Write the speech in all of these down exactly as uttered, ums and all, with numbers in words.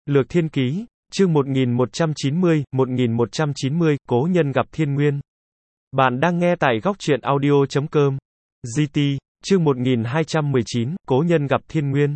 Lược Thiên Ký, chương một nghìn một trăm chín mươi, một nghìn một trăm chín mươi, Cố nhân gặp Thiên Nguyên. Bạn đang nghe tại góc truyện audio chấm com. giê tê, chương một nghìn hai trăm mười chín, Cố nhân gặp Thiên Nguyên.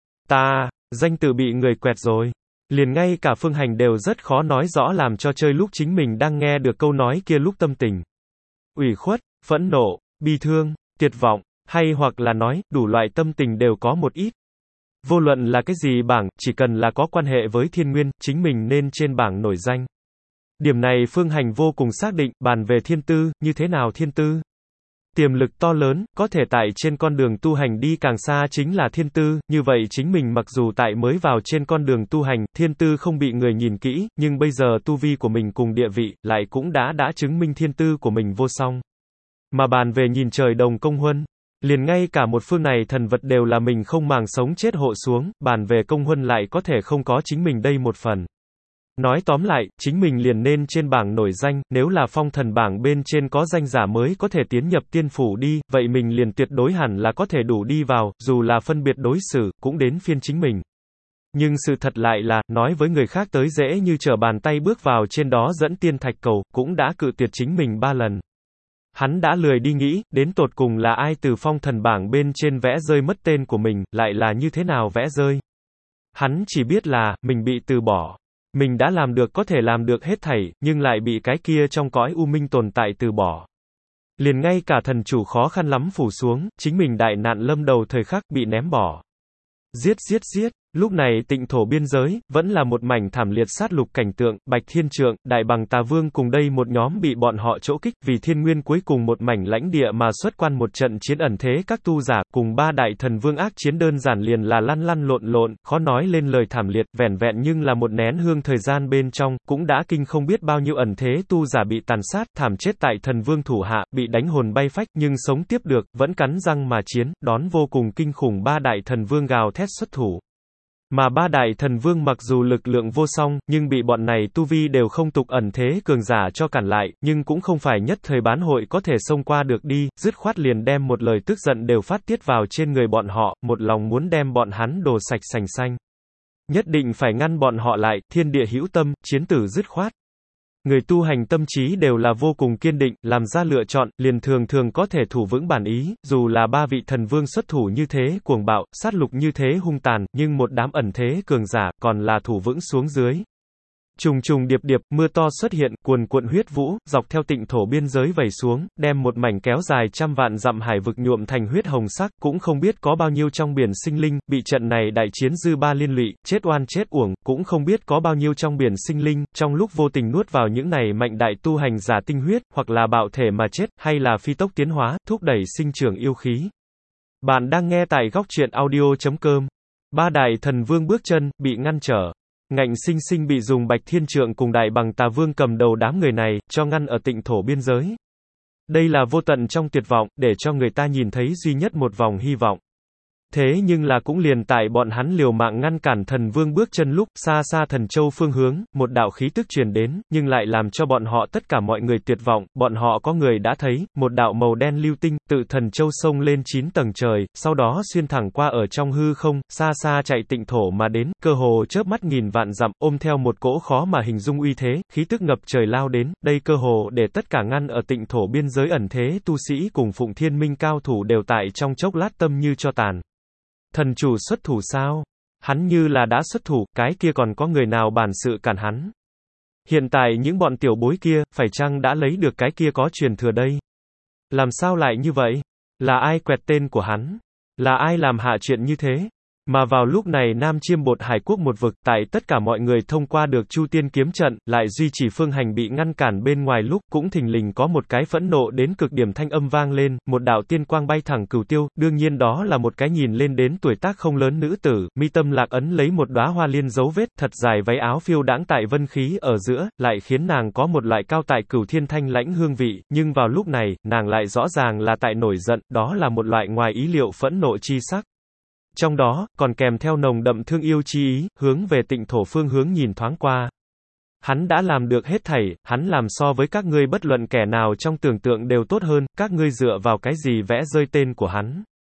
Ta, danh tự bị người quẹt rồi. Liền ngay cả Phương Hành đều rất khó nói rõ làm cho chơi lúc chính mình đang nghe được câu nói kia lúc tâm tình. Ủy khuất, phẫn nộ, bi thương, tuyệt vọng, hay hoặc là nói, đủ loại tâm tình đều có một ít. Vô luận là cái gì bảng, chỉ cần là có quan hệ với Thiên Nguyên, chính mình nên trên bảng nổi danh. Điểm này Phương Hành vô cùng xác định, bàn về thiên tư, như thế nào thiên tư? Tiềm lực to lớn, có thể tại trên con đường tu hành đi càng xa chính là thiên tư, như vậy chính mình mặc dù tại mới vào trên con đường tu hành, thiên tư không bị người nhìn kỹ, nhưng bây giờ tu vi của mình cùng địa vị, lại cũng đã đã chứng minh thiên tư của mình vô song. Mà bàn về nhìn trời đồng công huân, liền ngay cả một phương này thần vật đều là mình không màng sống chết hộ xuống, bàn về công huân lại có thể không có chính mình đây một phần. Nói tóm lại, chính mình liền nên trên bảng nổi danh, nếu là phong thần bảng bên trên có danh giả mới có thể tiến nhập tiên phủ đi, vậy mình liền tuyệt đối hẳn là có thể đủ đi vào, dù là phân biệt đối xử, cũng đến phiên chính mình. Nhưng sự thật lại là, nói với người khác tới dễ như trở bàn tay bước vào trên đó dẫn tiên thạch cầu, cũng đã cự tuyệt chính mình ba lần. Hắn đã lười đi nghĩ, đến tột cùng là ai từ phong thần bảng bên trên vẽ rơi mất tên của mình, lại là như thế nào vẽ rơi. Hắn chỉ biết là, mình bị từ bỏ. Mình đã làm được có thể làm được hết thảy, nhưng lại bị cái kia trong cõi u minh tồn tại từ bỏ. Liền ngay cả thần chủ khó khăn lắm phủ xuống, chính mình đại nạn lâm đầu thời khắc bị ném bỏ. Giết giết giết, lúc này tịnh thổ biên giới, vẫn là một mảnh thảm liệt sát lục cảnh tượng, Bạch Thiên Trượng, Đại Bằng Tà Vương cùng đây một nhóm bị bọn họ chỗ kích, vì Thiên Nguyên cuối cùng một mảnh lãnh địa mà xuất quan một trận chiến ẩn thế các tu giả, cùng ba đại thần vương ác chiến đơn giản liền là lăn lăn lộn lộn, khó nói lên lời thảm liệt, vẻn vẹn nhưng là một nén hương thời gian bên trong, cũng đã kinh không biết bao nhiêu ẩn thế tu giả bị tàn sát, thảm chết tại thần vương thủ hạ, bị đánh hồn bay phách, nhưng sống tiếp được, vẫn cắn răng mà chiến, đón vô cùng kinh khủng ba đại thần vương gào thét xuất thủ. Mà ba đại thần vương mặc dù lực lượng vô song, nhưng bị bọn này tu vi đều không tục ẩn thế cường giả cho cản lại, nhưng cũng không phải nhất thời bán hội có thể xông qua được đi, dứt khoát liền đem một lời tức giận đều phát tiết vào trên người bọn họ, một lòng muốn đem bọn hắn đổ sạch sành xanh. Nhất định phải ngăn bọn họ lại, thiên địa hữu tâm, chiến tử dứt khoát. Người tu hành tâm trí đều là vô cùng kiên định, làm ra lựa chọn, liền thường thường có thể thủ vững bản ý, dù là ba vị thần vương xuất thủ như thế cuồng bạo, sát lục như thế hung tàn, nhưng một đám ẩn thế cường giả, còn là thủ vững xuống dưới. Trùng trùng điệp điệp, mưa to xuất hiện, cuồn cuộn huyết vũ, dọc theo tịnh thổ biên giới vẩy xuống, đem một mảnh kéo dài trăm vạn dặm hải vực nhuộm thành huyết hồng sắc, cũng không biết có bao nhiêu trong biển sinh linh, bị trận này đại chiến dư ba liên lụy, chết oan chết uổng, cũng không biết có bao nhiêu trong biển sinh linh, trong lúc vô tình nuốt vào những này mạnh đại tu hành giả tinh huyết, hoặc là bạo thể mà chết, hay là phi tốc tiến hóa, thúc đẩy sinh trưởng yêu khí. Bạn đang nghe tại góc truyện audio chấm com. Ba đại thần vương bước chân, bị ngăn trở. Ngạnh sinh sinh bị dùng Bạch Thiên Trượng cùng Đại Bằng Tà Vương cầm đầu đám người này, cho ngăn ở tịnh thổ biên giới. Đây là vô tận trong tuyệt vọng, để cho người ta nhìn thấy duy nhất một vòng hy vọng. Thế nhưng là cũng liền tại bọn hắn liều mạng ngăn cản thần vương bước chân lúc, xa xa thần châu phương hướng, một đạo khí tức truyền đến, nhưng lại làm cho bọn họ tất cả mọi người tuyệt vọng, bọn họ có người đã thấy, một đạo màu đen lưu tinh, tự thần châu sông lên chín tầng trời, sau đó xuyên thẳng qua ở trong hư không, xa xa chạy tịnh thổ mà đến, cơ hồ chớp mắt nghìn vạn dặm, ôm theo một cỗ khó mà hình dung uy thế, khí tức ngập trời lao đến, đây cơ hồ để tất cả ngăn ở tịnh thổ biên giới ẩn thế tu sĩ cùng Phụng Thiên Minh cao thủ đều tại trong chốc lát tâm như cho tàn. Thần chủ xuất thủ sao? Hắn như là đã xuất thủ, cái kia còn có người nào bản sự cản hắn? Hiện tại những bọn tiểu bối kia, phải chăng đã lấy được cái kia có truyền thừa đây? Làm sao lại như vậy? Là ai quẹt tên của hắn? Là ai làm hạ chuyện như thế? Mà vào lúc này Nam Chiêm Bột Hải Quốc một vực, tại tất cả mọi người thông qua được Chu Tiên kiếm trận, lại duy trì Phương Hành bị ngăn cản bên ngoài lúc, cũng thình lình có một cái phẫn nộ đến cực điểm thanh âm vang lên, một đạo tiên quang bay thẳng cửu tiêu, đương nhiên đó là một cái nhìn lên đến tuổi tác không lớn nữ tử, mi tâm lạc ấn lấy một đóa hoa liên dấu vết, thật dài váy áo phiêu đãng tại vân khí ở giữa, lại khiến nàng có một loại cao tại cửu thiên thanh lãnh hương vị, nhưng vào lúc này, nàng lại rõ ràng là tại nổi giận, đó là một loại ngoài ý liệu phẫn nộ chi sắc. Trong đó, còn kèm theo nồng đậm thương yêu chi ý, hướng về tịnh thổ phương hướng nhìn thoáng qua. Hắn đã làm được hết thảy, hắn làm so với các ngươi bất luận kẻ nào trong tưởng tượng đều tốt hơn, các ngươi dựa vào cái gì vẽ rơi tên của hắn.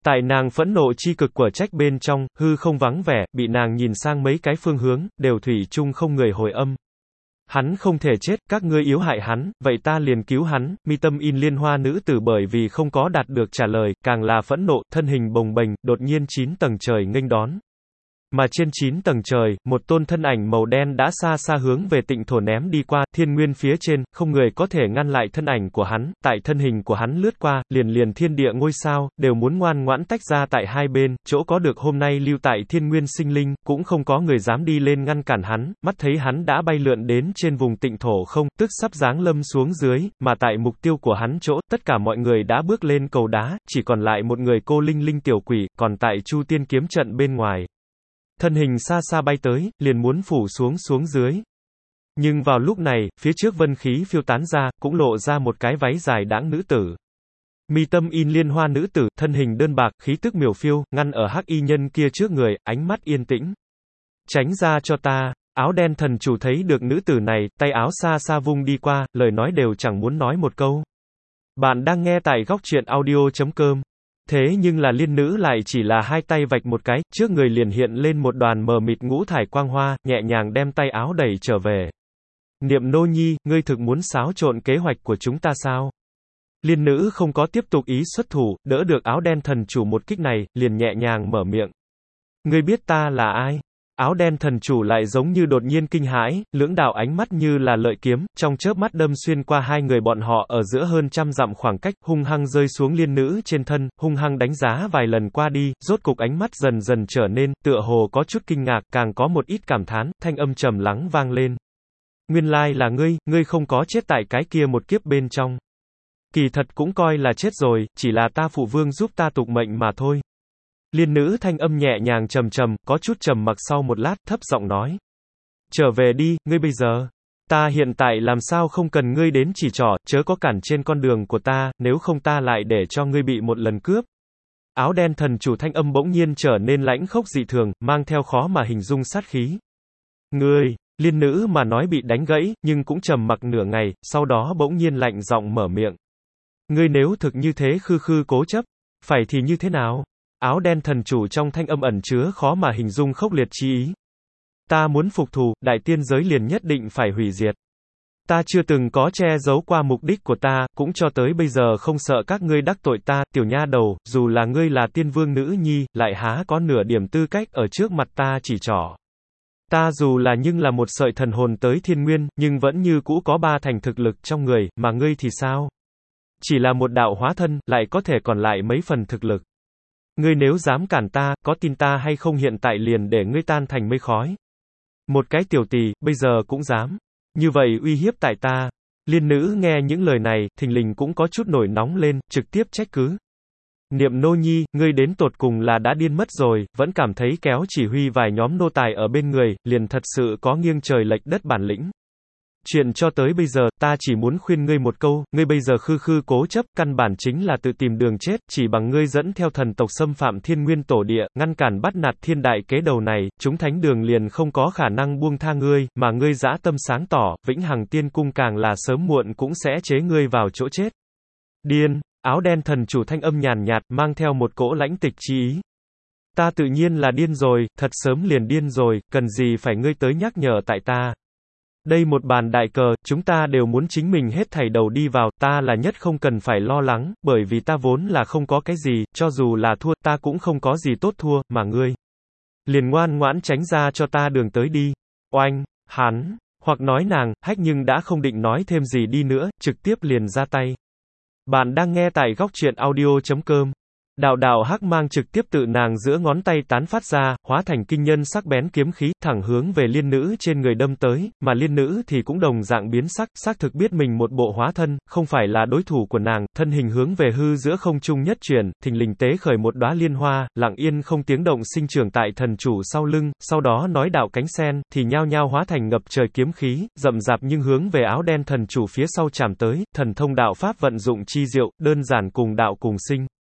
Tại nàng phẫn nộ chi cực của trách bên trong, hư không vắng vẻ, bị nàng nhìn sang mấy cái phương hướng, đều thủy chung không người hồi âm. Hắn không thể chết, các ngươi yếu hại hắn, vậy ta liền cứu hắn. Mi Tâm In Liên Hoa nữ tử bởi vì không có đạt được trả lời, càng là phẫn nộ, thân hình bồng bềnh, đột nhiên chín tầng trời nghênh đón. Mà trên chín tầng trời, một tôn thân ảnh màu đen đã xa xa hướng về Tịnh Thổ ném đi qua, thiên nguyên phía trên, không người có thể ngăn lại thân ảnh của hắn, tại thân hình của hắn lướt qua, liền liền thiên địa ngôi sao, đều muốn ngoan ngoãn tách ra tại hai bên, chỗ có được hôm nay lưu tại thiên nguyên sinh linh, cũng không có người dám đi lên ngăn cản hắn, mắt thấy hắn đã bay lượn đến trên vùng Tịnh Thổ không, tức sắp giáng lâm xuống dưới, mà tại mục tiêu của hắn chỗ, tất cả mọi người đã bước lên cầu đá, chỉ còn lại một người cô linh linh tiểu quỷ, còn tại Chu Tiên kiếm trận bên ngoài. Thân hình xa xa bay tới, liền muốn phủ xuống xuống dưới. Nhưng vào lúc này, phía trước vân khí phiêu tán ra, cũng lộ ra một cái váy dài đãng nữ tử. Mi Tâm In Liên Hoa nữ tử, thân hình đơn bạc, khí tức miểu phiêu, ngăn ở hắc y nhân kia trước người, ánh mắt yên tĩnh. Tránh ra cho ta. Áo đen thần chủ thấy được nữ tử này, tay áo xa xa vung đi qua, lời nói đều chẳng muốn nói một câu. Bạn đang nghe tại góc truyện audio chấm com. Thế nhưng là liên nữ lại chỉ là hai tay vạch một cái, trước người liền hiện lên một đoàn mờ mịt ngũ thải quang hoa, nhẹ nhàng đem tay áo đẩy trở về. Niệm nô nhi, ngươi thực muốn xáo trộn kế hoạch của chúng ta sao? Liên nữ không có tiếp tục ý xuất thủ, đỡ được áo đen thần chủ một kích này, liền nhẹ nhàng mở miệng. Ngươi biết ta là ai? Áo đen thần chủ lại giống như đột nhiên kinh hãi, lưỡng đạo ánh mắt như là lợi kiếm, trong chớp mắt đâm xuyên qua hai người bọn họ ở giữa hơn trăm dặm khoảng cách, hung hăng rơi xuống liên nữ trên thân, hung hăng đánh giá vài lần qua đi, rốt cục ánh mắt dần dần trở nên, tựa hồ có chút kinh ngạc, càng có một ít cảm thán, thanh âm trầm lắng vang lên. Nguyên lai là ngươi, ngươi không có chết tại cái kia một kiếp bên trong. Kỳ thật cũng coi là chết rồi, chỉ là ta phụ vương giúp ta tục mệnh mà thôi. Liên nữ thanh âm nhẹ nhàng trầm trầm, có chút trầm mặc sau một lát, thấp giọng nói. Trở về đi, ngươi bây giờ. Ta hiện tại làm sao không cần ngươi đến chỉ trỏ, chớ có cản trên con đường của ta, nếu không ta lại để cho ngươi bị một lần cướp. Áo đen thần chủ thanh âm bỗng nhiên trở nên lãnh khốc dị thường, mang theo khó mà hình dung sát khí. Ngươi, liên nữ mà nói bị đánh gãy, nhưng cũng trầm mặc nửa ngày, sau đó bỗng nhiên lạnh giọng mở miệng. Ngươi nếu thực như thế khư khư cố chấp, phải thì như thế nào? Áo đen thần chủ trong thanh âm ẩn chứa khó mà hình dung khốc liệt chi ý. Ta muốn phục thù, đại tiên giới liền nhất định phải hủy diệt. Ta chưa từng có che giấu qua mục đích của ta, cũng cho tới bây giờ không sợ các ngươi đắc tội ta, tiểu nha đầu, dù là ngươi là tiên vương nữ nhi, lại há có nửa điểm tư cách ở trước mặt ta chỉ trỏ. Ta dù là nhưng là một sợi thần hồn tới thiên nguyên, nhưng vẫn như cũ có ba thành thực lực trong người, mà ngươi thì sao? Chỉ là một đạo hóa thân, lại có thể còn lại mấy phần thực lực. Ngươi nếu dám cản ta, có tin ta hay không hiện tại liền để ngươi tan thành mây khói. Một cái tiểu tỳ, bây giờ cũng dám. Như vậy uy hiếp tại ta. Liên nữ nghe những lời này, thình lình cũng có chút nổi nóng lên, trực tiếp trách cứ. Niệm nô nhi, ngươi đến tột cùng là đã điên mất rồi, vẫn cảm thấy kéo chỉ huy vài nhóm nô tài ở bên người, liền thật sự có nghiêng trời lệch đất bản lĩnh. Chuyện cho tới bây giờ, ta chỉ muốn khuyên ngươi một câu, ngươi bây giờ khư khư cố chấp, căn bản chính là tự tìm đường chết, chỉ bằng ngươi dẫn theo thần tộc xâm phạm thiên nguyên tổ địa, ngăn cản bắt nạt thiên đại kế đầu này, chúng thánh đường liền không có khả năng buông tha ngươi, mà ngươi dã tâm sáng tỏ, vĩnh hằng tiên cung càng là sớm muộn cũng sẽ chế ngươi vào chỗ chết. Điên, áo đen thần chủ thanh âm nhàn nhạt, mang theo một cỗ lãnh tịch chi ý. Ta tự nhiên là điên rồi, thật sớm liền điên rồi, cần gì phải ngươi tới nhắc nhở tại ta. Đây một bàn đại cờ, chúng ta đều muốn chính mình hết thảy đầu đi vào, ta là nhất không cần phải lo lắng, bởi vì ta vốn là không có cái gì, cho dù là thua, ta cũng không có gì tốt thua, mà ngươi. Liền ngoan ngoãn tránh ra cho ta đường tới đi. Oanh, hắn, hoặc nói nàng, hách nhưng đã không định nói thêm gì đi nữa, trực tiếp liền ra tay. Bạn đang nghe tại góc truyện audio chấm com. Đạo đạo hắc mang trực tiếp tự nàng giữa ngón tay tán phát ra, hóa thành kinh nhân sắc bén kiếm khí, thẳng hướng về liên nữ trên người đâm tới, mà liên nữ thì cũng đồng dạng biến sắc, xác thực biết mình một bộ hóa thân, không phải là đối thủ của nàng, thân hình hướng về hư giữa không trung nhất chuyển, thình lình tế khởi một đóa liên hoa, lặng yên không tiếng động sinh trưởng tại thần chủ sau lưng, sau đó nói đạo cánh sen, thì nhao nhao hóa thành ngập trời kiếm khí, rậm rạp nhưng hướng về áo đen thần chủ phía sau chạm tới, thần thông đạo pháp vận dụng chi diệu, đơn giản cùng đạo cùng sinh.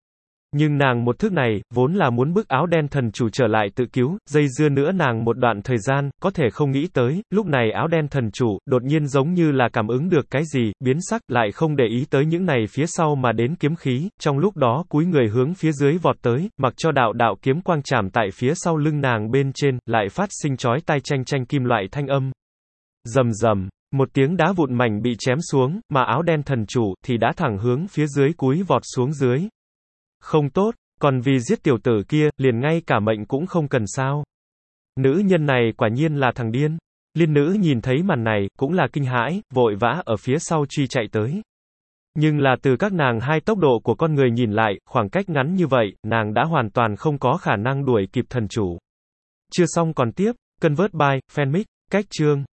Nhưng nàng một thức này, vốn là muốn bức áo đen thần chủ trở lại tự cứu, dây dưa nữa nàng một đoạn thời gian, có thể không nghĩ tới, lúc này áo đen thần chủ, đột nhiên giống như là cảm ứng được cái gì, biến sắc, lại không để ý tới những này phía sau mà đến kiếm khí, trong lúc đó cúi người hướng phía dưới vọt tới, mặc cho đạo đạo kiếm quang chạm tại phía sau lưng nàng bên trên, lại phát sinh chói tai chanh chanh kim loại thanh âm. Rầm rầm. Một tiếng đá vụn mảnh bị chém xuống, mà áo đen thần chủ, thì đã thẳng hướng phía dưới cúi vọt xuống dưới. Không tốt, còn vì giết tiểu tử kia, liền ngay cả mệnh cũng không cần sao. Nữ nhân này quả nhiên là thằng điên. Liên nữ nhìn thấy màn này, cũng là kinh hãi, vội vã ở phía sau truy chạy tới. Nhưng là từ các nàng hai tốc độ của con người nhìn lại, khoảng cách ngắn như vậy, nàng đã hoàn toàn không có khả năng đuổi kịp thần chủ. Chưa xong còn tiếp, Convert by, Fanmic, cách chương.